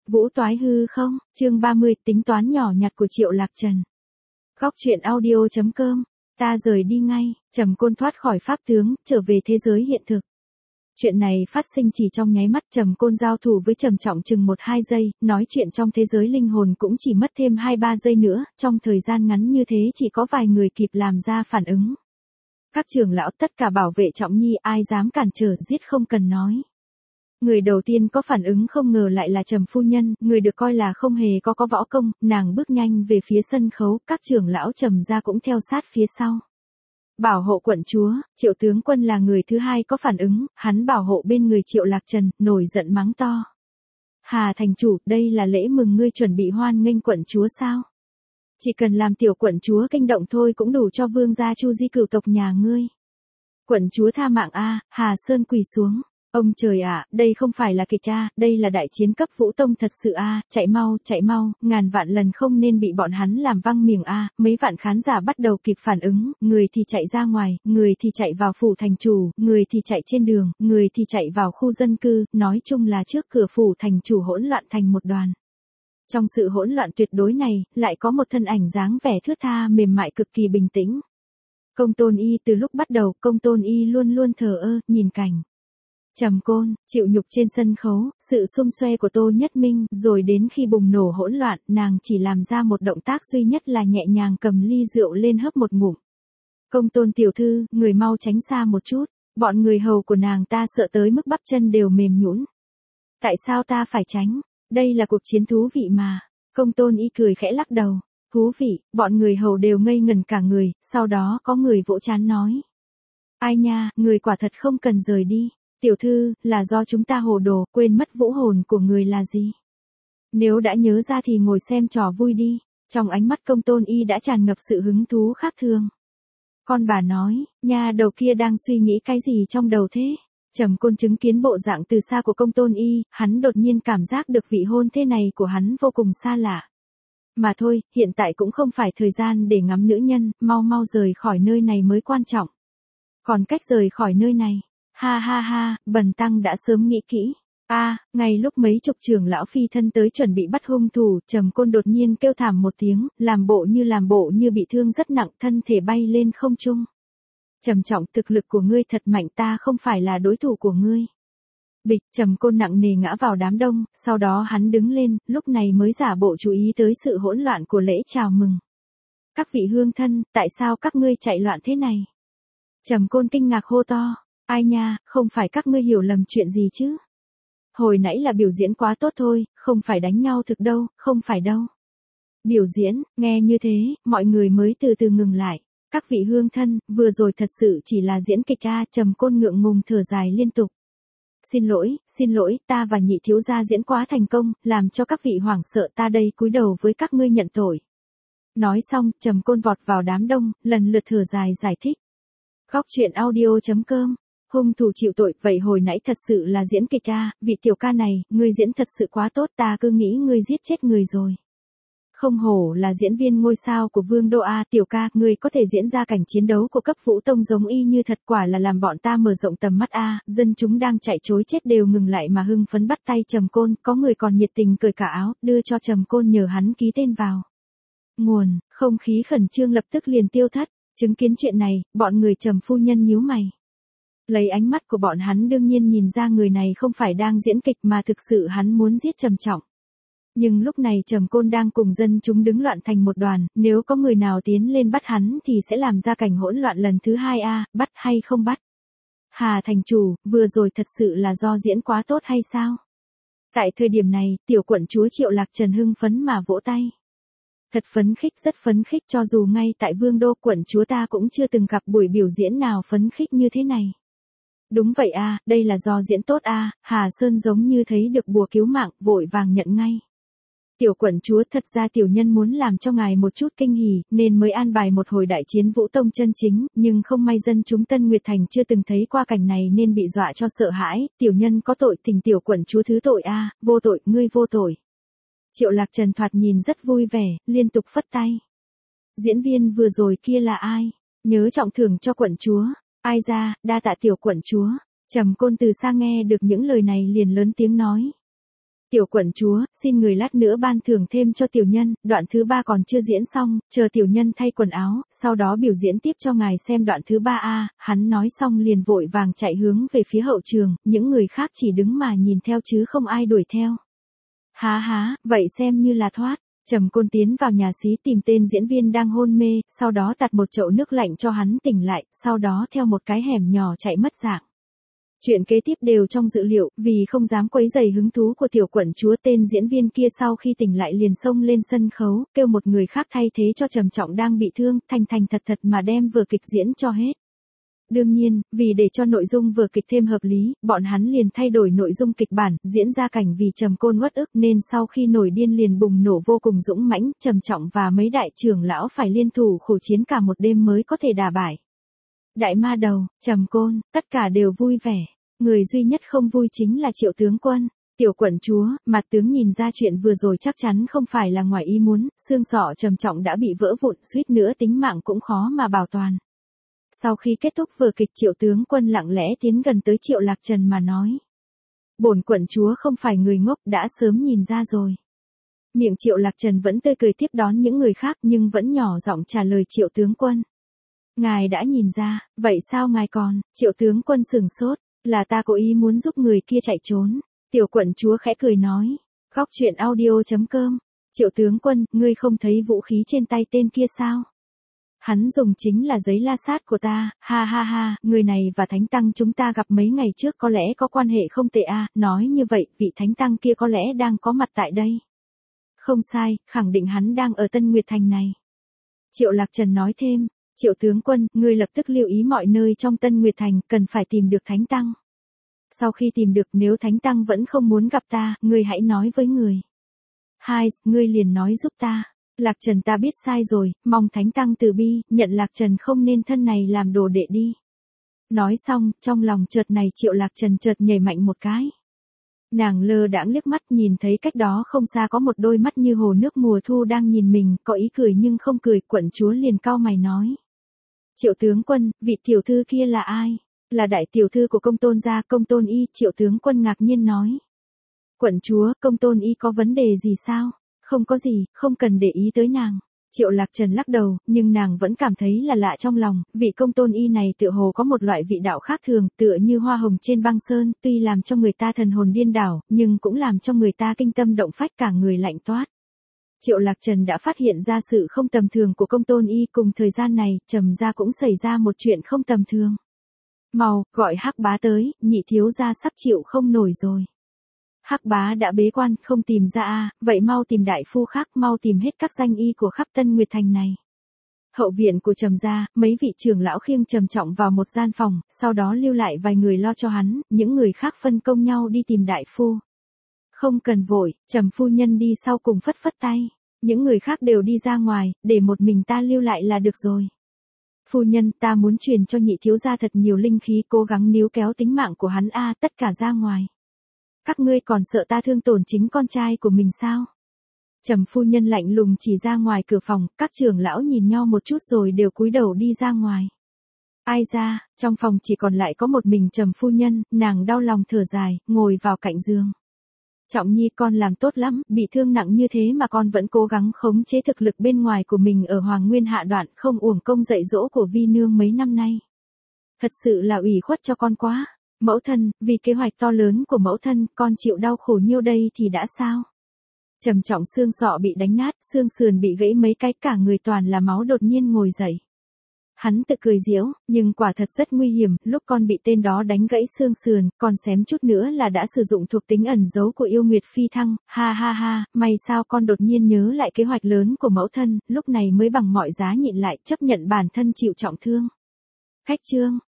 Vũ toái hư không, chương 30, tính toán nhỏ nhặt của Triệu Lạc Trần. Góc truyện audio.com, ta rời đi ngay, Trầm Côn thoát khỏi pháp tướng, trở về thế giới hiện thực. Chuyện này phát sinh chỉ trong nháy mắt, Trầm Côn giao thủ với Trầm Trọng chừng 1-2 giây, nói chuyện trong thế giới linh hồn cũng chỉ mất thêm 2-3 giây nữa, trong thời gian ngắn như thế chỉ có vài người kịp làm ra phản ứng. Các trưởng lão tất cả bảo vệ Trọng Nhi, ai dám cản trở, giết không cần nói. Người đầu tiên có phản ứng không ngờ lại là Trầm phu nhân, người được coi là không hề có võ công, nàng bước nhanh về phía sân khấu, các trưởng lão Trầm gia cũng theo sát phía sau. Bảo hộ quận chúa, Triệu tướng quân là người thứ hai có phản ứng, hắn bảo hộ bên người Triệu Lạc Trần, nổi giận mắng to. Hà thành chủ, đây là lễ mừng ngươi chuẩn bị hoan nghênh quận chúa sao? Chỉ cần làm tiểu quận chúa kinh động thôi cũng đủ cho vương gia Chu Di cửu tộc nhà ngươi. Quận chúa tha mạng a, Hà Sơn quỳ xuống. Ông trời ạ, đây không phải là kịch a, đây là đại chiến cấp vũ tông thật sự a, chạy mau, ngàn vạn lần không nên bị bọn hắn làm văng miệng a. Mấy vạn khán giả bắt đầu kịp phản ứng, người thì chạy ra ngoài, người thì chạy vào phủ thành chủ, người thì chạy trên đường, người thì chạy vào khu dân cư, nói chung là trước cửa phủ thành chủ hỗn loạn thành một đoàn. Trong sự hỗn loạn tuyệt đối này, lại có một thân ảnh dáng vẻ thướt tha mềm mại cực kỳ bình tĩnh. Công Tôn Y. Từ lúc bắt đầu, Công Tôn Y luôn luôn thờ ơ, nhìn cảnh Trầm Côn chịu nhục trên sân khấu, sự xum xuê của Tô Nhất Minh, rồi đến khi bùng nổ hỗn loạn, nàng chỉ làm ra một động tác duy nhất là nhẹ nhàng cầm ly rượu lên hớp một ngụm. Công Tôn tiểu thư, người mau tránh xa một chút, bọn người hầu của nàng ta sợ tới mức bắp chân đều mềm nhũn. Tại sao ta phải tránh? Đây là cuộc chiến thú vị mà. Công Tôn Y cười khẽ lắc đầu. Thú vị, bọn người hầu đều ngây ngần cả người, sau đó có người vỗ trán nói. Ai nha, người quả thật không cần rời đi. Tiểu thư, là do chúng ta hồ đồ, quên mất vũ hồn của người là gì. Nếu đã nhớ ra thì ngồi xem trò vui đi. Trong ánh mắt Công Tôn Y đã tràn ngập sự hứng thú khác thường. Con bà nói, nha đầu kia đang suy nghĩ cái gì trong đầu thế? Trầm Côn chứng kiến bộ dạng từ xa của Công Tôn Y, hắn đột nhiên cảm giác được vị hôn thê này của hắn vô cùng xa lạ. Mà thôi, hiện tại cũng không phải thời gian để ngắm nữ nhân, mau rời khỏi nơi này mới quan trọng. Còn cách rời khỏi nơi này, ha, bần tăng đã sớm nghĩ kỹ. Ngay lúc mấy chục trưởng lão phi thân tới chuẩn bị bắt hung thủ, Trầm Côn đột nhiên kêu thảm một tiếng, làm bộ như bị thương rất nặng, thân thể bay lên không trung. Trầm Trọng, thực lực của ngươi thật mạnh, ta không phải là đối thủ của ngươi. Bịch, Trầm Côn nặng nề ngã vào đám đông, sau đó hắn đứng lên, lúc này mới giả bộ chú ý tới sự hỗn loạn của lễ chào mừng. Các vị hương thân, tại sao các ngươi chạy loạn thế này? Trầm Côn kinh ngạc hô to. Ai nha, không phải các ngươi hiểu lầm chuyện gì chứ? Hồi nãy là biểu diễn quá tốt thôi, không phải đánh nhau thực đâu, không phải đâu. Biểu diễn, nghe như thế, mọi người mới từ từ ngừng lại. Các vị hương thân, vừa rồi thật sự chỉ là diễn kịch a. Trầm Côn ngượng ngùng thở dài liên tục. Xin lỗi, ta và nhị thiếu gia diễn quá thành công, làm cho các vị hoảng sợ, ta đây cúi đầu với các ngươi nhận tội. Nói xong, Trầm Côn vọt vào đám đông, lần lượt thở dài giải thích. Góc truyện audio.com, hung thủ chịu tội, vậy hồi nãy thật sự là diễn kịch a, vị tiểu ca này, ngươi diễn thật sự quá tốt, ta cứ nghĩ ngươi giết chết người rồi. Không hổ là diễn viên ngôi sao của Vương Đô a, tiểu ca, ngươi có thể diễn ra cảnh chiến đấu của cấp vũ tông giống y như thật, quả là làm bọn ta mở rộng tầm mắt a. Dân chúng đang chạy trối chết đều ngừng lại mà hưng phấn bắt tay Trầm Côn, có người còn nhiệt tình cởi cả áo, đưa cho Trầm Côn nhờ hắn ký tên vào. Nguồn, không khí khẩn trương lập tức liền tiêu thất, chứng kiến chuyện này, bọn người Trầm phu nhân nhíu mày. Lấy ánh mắt của bọn hắn đương nhiên nhìn ra người này không phải đang diễn kịch mà thực sự hắn muốn giết Trầm Trọng. Nhưng lúc này Trầm Côn đang cùng dân chúng đứng loạn thành một đoàn, nếu có người nào tiến lên bắt hắn thì sẽ làm ra cảnh hỗn loạn lần thứ hai a, bắt hay không bắt? Hà thành chủ, vừa rồi thật sự là do diễn quá tốt hay sao? Tại thời điểm này, tiểu quận chúa Triệu Lạc Trần hưng phấn mà vỗ tay. Thật phấn khích, rất phấn khích, cho dù ngay tại Vương Đô quận chúa ta cũng chưa từng gặp buổi biểu diễn nào phấn khích như thế này. Đúng vậy a, đây là do diễn tốt a. Hà Sơn giống như thấy được bùa cứu mạng, vội vàng nhận ngay. Tiểu quận chúa, thật ra tiểu nhân muốn làm cho ngài một chút kinh hỉ, nên mới an bài một hồi đại chiến vũ tông chân chính, nhưng không may dân chúng Tân Nguyệt Thành chưa từng thấy qua cảnh này nên bị dọa cho sợ hãi, tiểu nhân có tội, thỉnh tiểu quận chúa thứ tội a, vô tội, ngươi vô tội. Triệu Lạc Trần thoạt nhìn rất vui vẻ, liên tục phất tay. Diễn viên vừa rồi kia là ai? Nhớ trọng thưởng cho quận chúa. Ai ra, đa tạ tiểu quận chúa. Trầm Côn từ xa nghe được những lời này liền lớn tiếng nói. Tiểu quận chúa, xin người lát nữa ban thưởng thêm cho tiểu nhân, đoạn thứ 3 còn chưa diễn xong, chờ tiểu nhân thay quần áo, sau đó biểu diễn tiếp cho ngài xem đoạn thứ 3 a. Hắn nói xong liền vội vàng chạy hướng về phía hậu trường, những người khác chỉ đứng mà nhìn theo chứ không ai đuổi theo. Há, vậy xem như là thoát. Trầm Côn tiến vào nhà xí tìm tên diễn viên đang hôn mê, sau đó tạt một chậu nước lạnh cho hắn tỉnh lại, sau đó theo một cái hẻm nhỏ chạy mất dạng. Chuyện kế tiếp đều trong dự liệu, vì không dám quấy rầy hứng thú của tiểu quận chúa, tên diễn viên kia sau khi tỉnh lại liền xông lên sân khấu, kêu một người khác thay thế cho Trầm Trọng đang bị thương, thành thật mà đem vừa kịch diễn cho hết. Đương nhiên, vì để cho nội dung vừa kịch thêm hợp lý, bọn hắn liền thay đổi nội dung kịch bản, diễn ra cảnh vì Trầm Côn uất ức nên sau khi nổi điên liền bùng nổ vô cùng dũng mãnh, Trầm Trọng và mấy đại trưởng lão phải liên thủ khổ chiến cả một đêm mới có thể đả bại đại ma đầu, Trầm Côn, tất cả đều vui vẻ. Người duy nhất không vui chính là Triệu tướng quân. Tiểu quận chúa, mặt tướng nhìn ra chuyện vừa rồi chắc chắn không phải là ngoài ý muốn, xương sọ Trầm Trọng đã bị vỡ vụn, suýt nữa tính mạng cũng khó mà bảo toàn. Sau khi kết thúc vở kịch, Triệu tướng quân lặng lẽ tiến gần tới Triệu Lạc Trần mà nói. Bổn quận chúa không phải người ngốc, đã sớm nhìn ra rồi. Miệng Triệu Lạc Trần vẫn tươi cười tiếp đón những người khác nhưng vẫn nhỏ giọng trả lời Triệu tướng quân. Ngài đã nhìn ra, vậy sao ngài còn? Triệu tướng quân sửng sốt, là ta cố ý muốn giúp người kia chạy trốn. Tiểu quận chúa khẽ cười nói. Góc truyện audio.com. Triệu tướng quân, ngươi không thấy vũ khí trên tay tên kia sao? Hắn dùng chính là giấy la sát của ta, ha, người này và thánh tăng chúng ta gặp mấy ngày trước có lẽ có quan hệ không tệ a. Nói như vậy, vị thánh tăng kia có lẽ đang có mặt tại đây. Không sai, khẳng định hắn đang ở Tân Nguyệt Thành này. Triệu Lạc Trần nói thêm, Triệu tướng quân, ngươi lập tức lưu ý mọi nơi trong Tân Nguyệt Thành, cần phải tìm được thánh tăng. Sau khi tìm được, nếu thánh tăng vẫn không muốn gặp ta, ngươi hãy nói với người. Hai, ngươi liền nói giúp ta. Lạc Trần, ta biết sai rồi, mong thánh tăng từ bi, nhận Lạc Trần không nên thân này làm đồ đệ đi. Nói xong, trong lòng chợt này Triệu Lạc Trần chợt nhảy mạnh một cái. Nàng lơ đãng liếc mắt nhìn thấy cách đó không xa có một đôi mắt như hồ nước mùa thu đang nhìn mình, có ý cười nhưng không cười, quận chúa liền cau mày nói. Triệu tướng quân, vị tiểu thư kia là ai? Là đại tiểu thư của Công Tôn gia, Công Tôn Y. Triệu tướng quân ngạc nhiên nói. Quận chúa, Công Tôn Y có vấn đề gì sao? Không có gì, không cần để ý tới nàng. Triệu Lạc Trần lắc đầu, nhưng nàng vẫn cảm thấy là lạ trong lòng, vị Công Tôn Y này tựa hồ có một loại vị đạo khác thường, tựa như hoa hồng trên băng sơn, tuy làm cho người ta thần hồn điên đảo, nhưng cũng làm cho người ta kinh tâm động phách, cả người lạnh toát. Triệu Lạc Trần đã phát hiện ra sự không tầm thường của Công Tôn Y, cùng thời gian này, Trầm gia cũng xảy ra một chuyện không tầm thường. Mau, gọi Hắc bá tới, nhị thiếu gia sắp chịu không nổi rồi. Hắc bá đã bế quan, không tìm ra a, vậy mau tìm đại phu khác, mau tìm hết các danh y của khắp Tân Nguyệt Thành này. Hậu viện của Trầm gia, mấy vị trưởng lão khiêng Trầm Trọng vào một gian phòng, sau đó lưu lại vài người lo cho hắn, những người khác phân công nhau đi tìm đại phu. Không cần vội, Trầm phu nhân đi sau cùng phất phất tay, những người khác đều đi ra ngoài, để một mình ta lưu lại là được rồi. Phu nhân, ta muốn truyền cho nhị thiếu gia thật nhiều linh khí, cố gắng níu kéo tính mạng của hắn a, tất cả ra ngoài. Các ngươi còn sợ ta thương tổn chính con trai của mình sao? Trầm phu nhân lạnh lùng chỉ ra ngoài cửa phòng, các trưởng lão nhìn nhau một chút rồi đều cúi đầu đi ra ngoài. Ai ra, trong phòng chỉ còn lại có một mình Trầm phu nhân, nàng đau lòng thở dài, ngồi vào cạnh giường. Trọng nhi, con làm tốt lắm, bị thương nặng như thế mà con vẫn cố gắng khống chế thực lực bên ngoài của mình ở Hoàng Nguyên Hạ Đoạn, không uổng công dạy dỗ của Vi nương mấy năm nay. Thật sự là ủy khuất cho con quá. Mẫu thân, vì kế hoạch to lớn của mẫu thân, con chịu đau khổ nhiêu đây thì đã sao? Trầm Trọng xương sọ bị đánh nát, xương sườn bị gãy mấy cái, cả người toàn là máu, đột nhiên ngồi dậy. Hắn tự cười giễu, nhưng quả thật rất nguy hiểm, lúc con bị tên đó đánh gãy xương sườn, còn xém chút nữa là đã sử dụng thuộc tính ẩn giấu của yêu nguyệt phi thăng, ha, may sao con đột nhiên nhớ lại kế hoạch lớn của mẫu thân, lúc này mới bằng mọi giá nhịn lại, chấp nhận bản thân chịu trọng thương. Khách chương.